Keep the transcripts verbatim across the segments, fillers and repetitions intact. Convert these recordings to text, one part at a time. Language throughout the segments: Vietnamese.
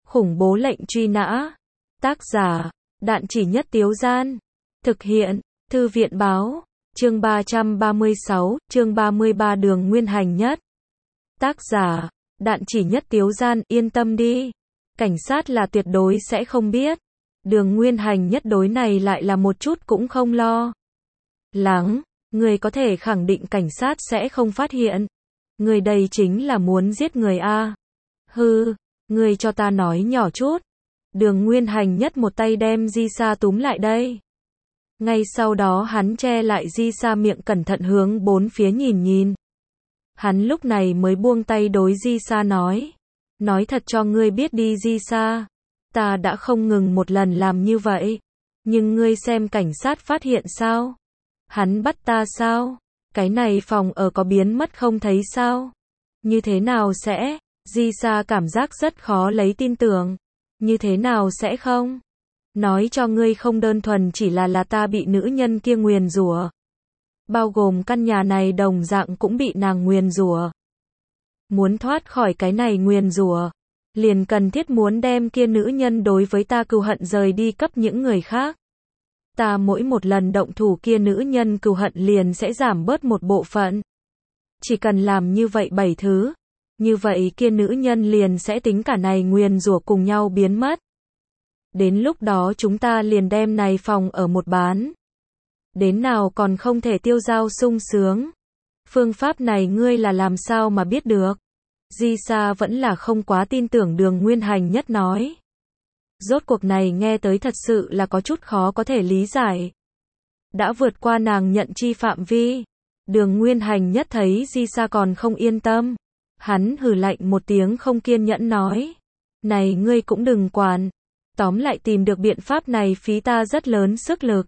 Khủng bố lệnh truy nã. Tác giả, Đạn Chỉ Nhất Tiếu Gian. Thực hiện, Thư viện báo. Chương ba trăm ba mươi sáu, chương ba mươi ba Đường Nguyên Hành Nhất. Tác giả, Đạn Chỉ Nhất Tiếu Gian. Yên tâm đi. Cảnh sát là tuyệt đối sẽ không biết. Đường Nguyên Hành Nhất đối này lại là một chút cũng không lo lắng. Người có thể khẳng định cảnh sát sẽ không phát hiện. Người đây chính là muốn giết người a. Hừ, người cho ta nói nhỏ chút. Đường Nguyên Hành Nhất một tay đem Di Sa túm lại đây. Ngay sau đó hắn che lại Di Sa miệng, cẩn thận hướng bốn phía nhìn nhìn. Hắn lúc này mới buông tay đối Di Sa nói. Nói thật cho ngươi biết đi Di Sa. Ta đã không ngừng một lần làm như vậy. Nhưng ngươi xem cảnh sát phát hiện sao? Hắn bắt ta sao? Cái này phòng ở có biến mất không thấy sao? Như thế nào sẽ? Di Sa cảm giác rất khó lấy tin tưởng. Như thế nào sẽ không? Nói cho ngươi không đơn thuần chỉ là là ta bị nữ nhân kia nguyền rủa. Bao gồm căn nhà này đồng dạng cũng bị nàng nguyền rủa. Muốn thoát khỏi cái này nguyền rủa, liền cần thiết muốn đem kia nữ nhân đối với ta cừu hận rời đi cấp những người khác. Ta mỗi một lần động thủ kia nữ nhân cừu hận liền sẽ giảm bớt một bộ phận. Chỉ cần làm như vậy bảy thứ, như vậy kia nữ nhân liền sẽ tính cả này nguyền rủa cùng nhau biến mất. Đến lúc đó chúng ta liền đem này phòng ở một bán. Đến nào còn không thể tiêu dao sung sướng. Phương pháp này ngươi là làm sao mà biết được? Di Sa vẫn là không quá tin tưởng Đường Nguyên Hành Nhất nói. Rốt cuộc này nghe tới thật sự là có chút khó có thể lý giải. Đã vượt qua nàng nhận chi phạm vi. Đường Nguyên Hành Nhất thấy Di Sa còn không yên tâm. Hắn hừ lạnh một tiếng không kiên nhẫn nói. Này ngươi cũng đừng quản. Tóm lại tìm được biện pháp này phí ta rất lớn sức lực.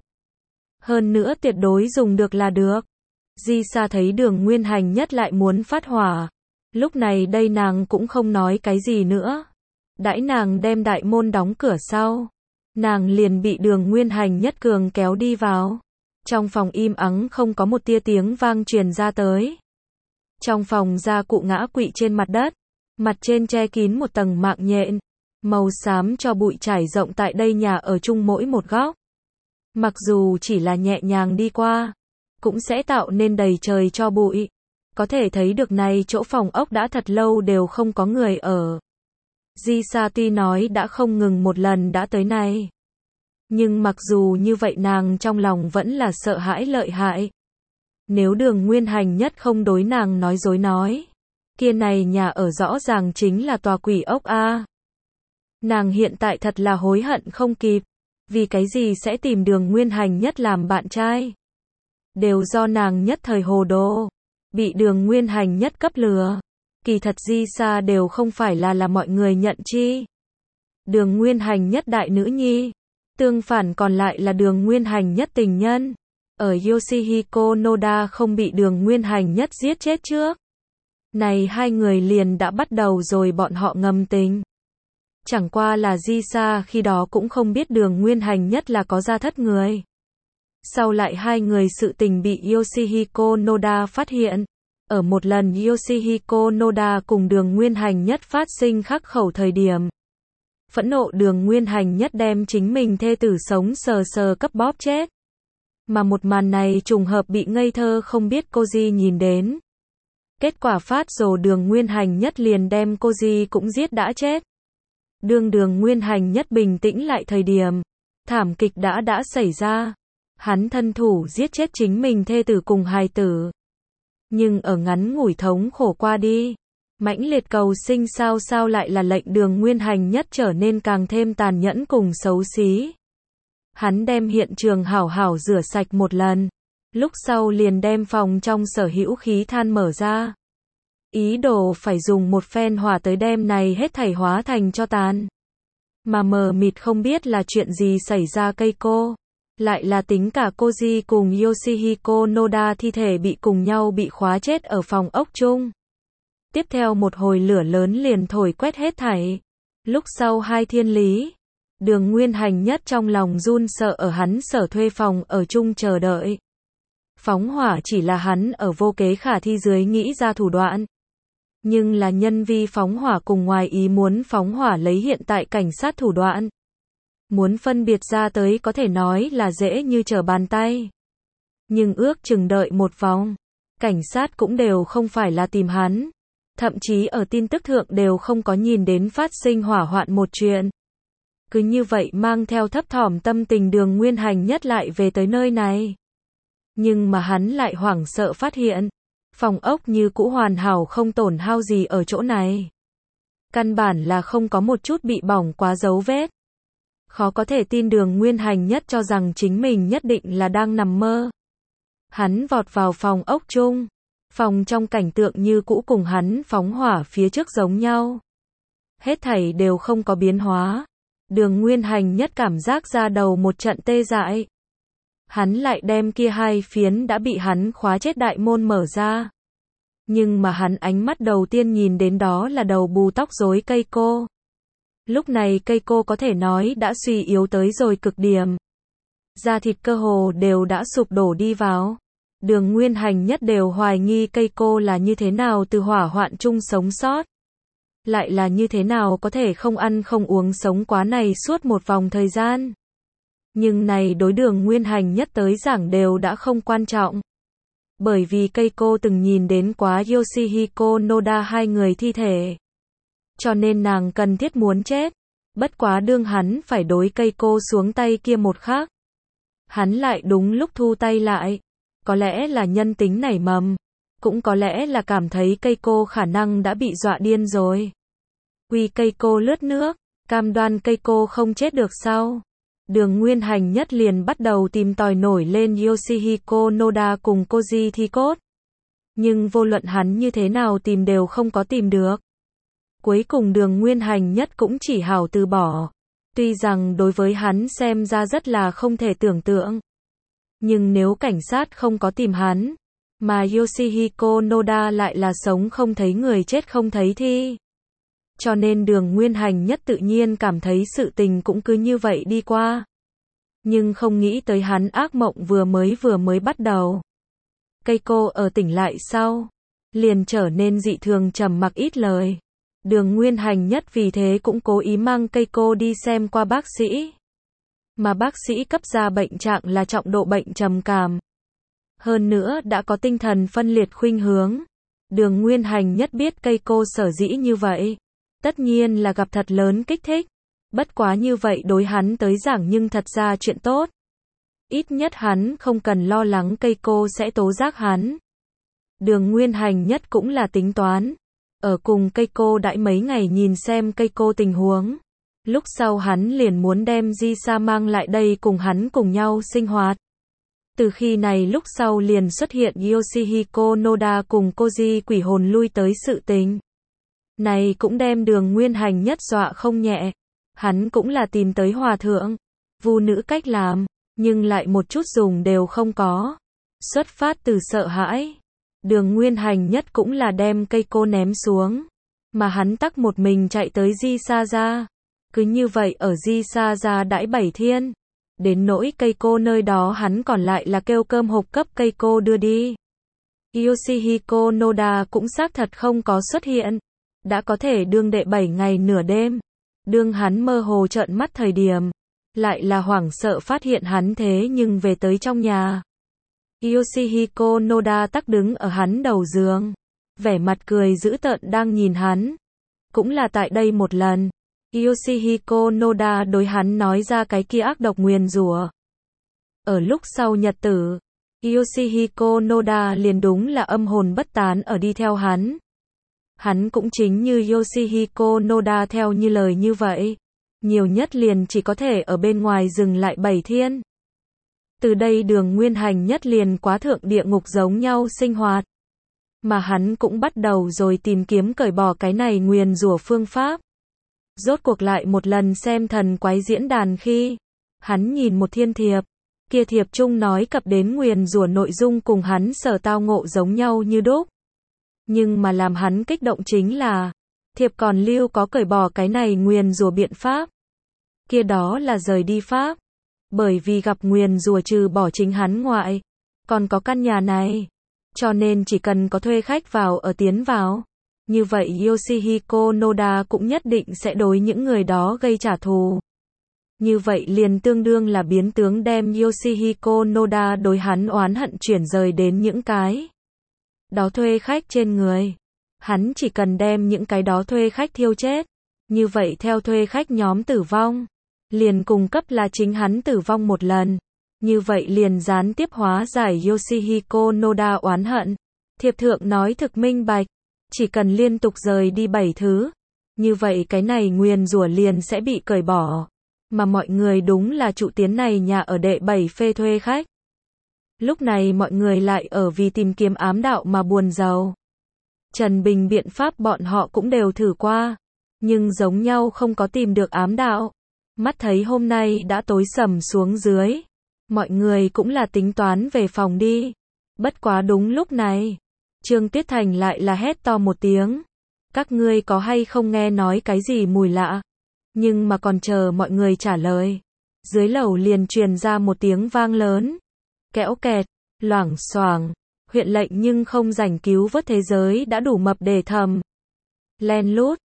Hơn nữa tuyệt đối dùng được là được. Di Sa thấy Đường Nguyên Hành Nhất lại muốn phát hỏa. Lúc này đây nàng cũng không nói cái gì nữa. Đãi nàng đem đại môn đóng cửa sau. Nàng liền bị Đường Nguyên Hành Nhất cường kéo đi vào. Trong phòng im ắng không có một tia tiếng vang truyền ra tới. Trong phòng gia cụ ngã quỵ trên mặt đất. Mặt trên che kín một tầng mạng nhện. Màu xám cho bụi trải rộng tại đây nhà ở chung mỗi một góc. Mặc dù chỉ là nhẹ nhàng đi qua, cũng sẽ tạo nên đầy trời cho bụi. Có thể thấy được này chỗ phòng ốc đã thật lâu đều không có người ở. Di Sa tuy nói đã không ngừng một lần đã tới này. Nhưng mặc dù như vậy nàng trong lòng vẫn là sợ hãi lợi hại. Nếu Đường Nguyên Hành Nhất không đối nàng nói dối nói. Kia này nhà ở rõ ràng chính là tòa quỷ ốc a. Nàng hiện tại thật là hối hận không kịp. Vì cái gì sẽ tìm Đường Nguyên Hành Nhất làm bạn trai? Đều do nàng nhất thời hồ đồ. Bị Đường Nguyên Hành Nhất cấp lừa. Kỳ thật Di Sa đều không phải là là mọi người nhận chi. Đường Nguyên Hành Nhất đại nữ nhi. Tương phản còn lại là Đường Nguyên Hành Nhất tình nhân. Ở Yoshihiko Noda không bị Đường Nguyên Hành Nhất giết chết trước. Này hai người liền đã bắt đầu rồi bọn họ ngầm tình. Chẳng qua là Di Sa khi đó cũng không biết Đường Nguyên Hành Nhất là có gia thất người. Sau lại hai người sự tình bị Yoshihiko Noda phát hiện. Ở một lần Yoshihiko Noda cùng Đường Nguyên Hành Nhất phát sinh khắc khẩu thời điểm. Phẫn nộ Đường Nguyên Hành Nhất đem chính mình thê tử sống sờ sờ cấp bóp chết. Mà một màn này trùng hợp bị ngây thơ không biết Koji nhìn đến. Kết quả phát rồ Đường Nguyên Hành Nhất liền đem Koji cũng giết đã chết. Đường Đường Nguyên Hành Nhất bình tĩnh lại thời điểm. Thảm kịch đã đã xảy ra. Hắn thân thủ giết chết chính mình thê tử cùng hài tử. Nhưng ở ngắn ngủi thống khổ qua đi. Mãnh liệt cầu sinh sao sao lại là lệnh Đường Nguyên Hành Nhất trở nên càng thêm tàn nhẫn cùng xấu xí. Hắn đem hiện trường hảo hảo rửa sạch một lần. Lúc sau liền đem phòng trong sở hữu khí than mở ra. Ý đồ phải dùng một phen hỏa tới đem này hết thảy hóa thành cho tàn. Mà mờ mịt không biết là chuyện gì xảy ra cây cô. Lại là tính cả Koji cùng Yoshihiko Noda thi thể bị cùng nhau bị khóa chết ở phòng ốc chung. Tiếp theo một hồi lửa lớn liền thổi quét hết thảy. Lúc sau hai thiên lý. Đường Nguyên Hành Nhất trong lòng run sợ ở hắn sở thuê phòng ở chung chờ đợi. Phóng hỏa chỉ là hắn ở vô kế khả thi dưới nghĩ ra thủ đoạn. Nhưng là nhân vi phóng hỏa cùng ngoài ý muốn phóng hỏa lấy hiện tại cảnh sát thủ đoạn. Muốn phân biệt ra tới có thể nói là dễ như trở bàn tay. Nhưng ước chừng đợi một vòng, cảnh sát cũng đều không phải là tìm hắn. Thậm chí ở tin tức thượng đều không có nhìn đến phát sinh hỏa hoạn một chuyện. Cứ như vậy mang theo thấp thỏm tâm tình Đường Nguyên Hành Nhất lại về tới nơi này. Nhưng mà hắn lại hoảng sợ phát hiện, phòng ốc như cũ hoàn hảo không tổn hao gì ở chỗ này. Căn bản là không có một chút bị bỏng quá dấu vết. Khó có thể tin Đường Nguyên Hành Nhất cho rằng chính mình nhất định là đang nằm mơ. Hắn vọt vào phòng ốc chung. Phòng trong cảnh tượng như cũ cùng hắn phóng hỏa phía trước giống nhau. Hết thảy đều không có biến hóa. Đường Nguyên Hành Nhất cảm giác ra đầu một trận tê dại. Hắn lại đem kia hai phiến đã bị hắn khóa chết đại môn mở ra. Nhưng mà hắn ánh mắt đầu tiên nhìn đến đó là đầu bù tóc rối cây cô. Lúc này cây cô có thể nói đã suy yếu tới rồi cực điểm. Da thịt cơ hồ đều đã sụp đổ đi vào. Đường Nguyên Hành Nhất đều hoài nghi cây cô là như thế nào từ hỏa hoạn chung sống sót. Lại là như thế nào có thể không ăn không uống sống quá này suốt một vòng thời gian. Nhưng này đối Đường Nguyên Hành Nhất tới giảng đều đã không quan trọng. Bởi vì cây cô từng nhìn đến quá Yoshihiko Noda hai người thi thể. Cho nên nàng cần thiết muốn chết. Bất quá đương hắn phải đối cây cô xuống tay kia một khắc. Hắn lại đúng lúc thu tay lại. Có lẽ là nhân tính nảy mầm. Cũng có lẽ là cảm thấy cây cô khả năng đã bị dọa điên rồi. Uy cây cô lướt nước. Cam đoan cây cô không chết được sau. Đường Nguyên Hành Nhất liền bắt đầu tìm tòi nổi lên Yoshihiko Noda cùng Koji thi cốt. Nhưng vô luận hắn như thế nào tìm đều không có tìm được. Cuối cùng Đường Nguyên Hành Nhất cũng chỉ hảo từ bỏ. Tuy rằng đối với hắn xem ra rất là không thể tưởng tượng. Nhưng nếu cảnh sát không có tìm hắn, mà Yoshihiko Noda lại là sống không thấy người chết không thấy thi. Cho nên Đường Nguyên Hành Nhất tự nhiên cảm thấy sự tình cũng cứ như vậy đi qua. Nhưng không nghĩ tới hắn ác mộng vừa mới vừa mới bắt đầu. Cây cô ở tỉnh lại sau, liền trở nên dị thường trầm mặc ít lời. Đường Nguyên Hành Nhất vì thế cũng cố ý mang cây cô đi xem qua bác sĩ. Mà bác sĩ cấp ra bệnh trạng là trọng độ bệnh trầm cảm. Hơn nữa đã có tinh thần phân liệt khuynh hướng. Đường Nguyên Hành Nhất biết cây cô sở dĩ như vậy. Tất nhiên là gặp thật lớn kích thích. Bất quá như vậy đối hắn tới giảng nhưng thật ra chuyện tốt. Ít nhất hắn không cần lo lắng cây cô sẽ tố giác hắn. Đường Nguyên Hành Nhất cũng là tính toán. Ở cùng cây cô đãi mấy ngày nhìn xem cây cô tình huống. Lúc sau hắn liền muốn đem Jisa mang lại đây cùng hắn cùng nhau sinh hoạt. Từ khi này lúc sau liền xuất hiện Yoshihiko Noda cùng Koji quỷ hồn lui tới sự tình. Này cũng đem Đường Nguyên Hành Nhất dọa không nhẹ. Hắn cũng là tìm tới hòa thượng, vu nữ cách làm, nhưng lại một chút dùng đều không có. Xuất phát từ sợ hãi. Đường Nguyên Hành Nhất cũng là đem cây cô ném xuống. Mà hắn tắc một mình chạy tới Jisa ra. Cứ như vậy ở Jisa ra đãi bảy thiên. Đến nỗi cây cô nơi đó hắn còn lại là kêu cơm hộp cấp cây cô đưa đi. Yoshihiko Noda cũng xác thật không có xuất hiện. Đã có thể đương đệ bảy ngày nửa đêm. Đương hắn mơ hồ trợn mắt thời điểm. Lại là hoảng sợ phát hiện hắn thế nhưng về tới trong nhà. Yoshihiko Noda tắc đứng ở hắn đầu giường. Vẻ mặt cười dữ tợn đang nhìn hắn. Cũng là tại đây một lần. Yoshihiko Noda đối hắn nói ra cái kia ác độc nguyền rủa. Ở lúc sau nhật tử, Yoshihiko Noda liền đúng là âm hồn bất tán ở đi theo hắn. Hắn cũng chính như Yoshihiko Noda theo như lời như vậy. Nhiều nhất liền chỉ có thể ở bên ngoài dừng lại bảy thiên. Từ đây Đường Nguyên Hành Nhất liền quá thượng địa ngục giống nhau sinh hoạt. Mà hắn cũng bắt đầu rồi tìm kiếm cởi bỏ cái này nguyền rủa phương pháp. Rốt cuộc lại một lần xem thần quái diễn đàn khi hắn nhìn một thiên thiệp, kia thiệp chung nói cập đến nguyền rủa nội dung cùng hắn sở tao ngộ giống nhau như đúc. Nhưng mà làm hắn kích động chính là thiệp còn lưu có cởi bỏ cái này nguyền rủa biện pháp. Kia đó là rời đi pháp. Bởi vì gặp nguyền rủa trừ bỏ chính hắn ngoại, còn có căn nhà này. Cho nên chỉ cần có thuê khách vào ở tiến vào, Như vậy Yoshihiko Noda cũng nhất định sẽ đối những người đó gây trả thù. Như vậy liền tương đương là biến tướng đem Yoshihiko Noda đối hắn oán hận chuyển rời đến những cái đó thuê khách trên người. Hắn chỉ cần đem những cái đó thuê khách thiêu chết. Như vậy theo thuê khách nhóm tử vong, liền cung cấp là chính hắn tử vong một lần. Như vậy liền gián tiếp hóa giải Yoshihiko Noda oán hận. Thiệp thượng nói thực minh bạch, chỉ cần liên tục rời đi bảy thứ, như vậy cái này nguyền rủa liền sẽ bị cởi bỏ. Mà mọi người đúng là trụ tiến này nhà ở đệ bảy phê thuê khách. Lúc này mọi người lại ở vì tìm kiếm ám đạo mà buồn rầu. Trần Bình biện pháp bọn họ cũng đều thử qua, nhưng giống nhau không có tìm được ám đạo. Mắt thấy hôm nay đã tối sầm xuống dưới, mọi người cũng là tính toán về phòng đi. Bất quá đúng lúc này, Trương Tuyết Thành lại là hét to một tiếng. Các ngươi có hay không nghe nói cái gì mùi lạ? Nhưng mà còn chờ mọi người trả lời, dưới lầu liền truyền ra một tiếng vang lớn. Kẽo kẹt, loảng xoảng, huyện lệnh nhưng không rảnh cứu vớt thế giới đã đủ mập để thầm. Len lút,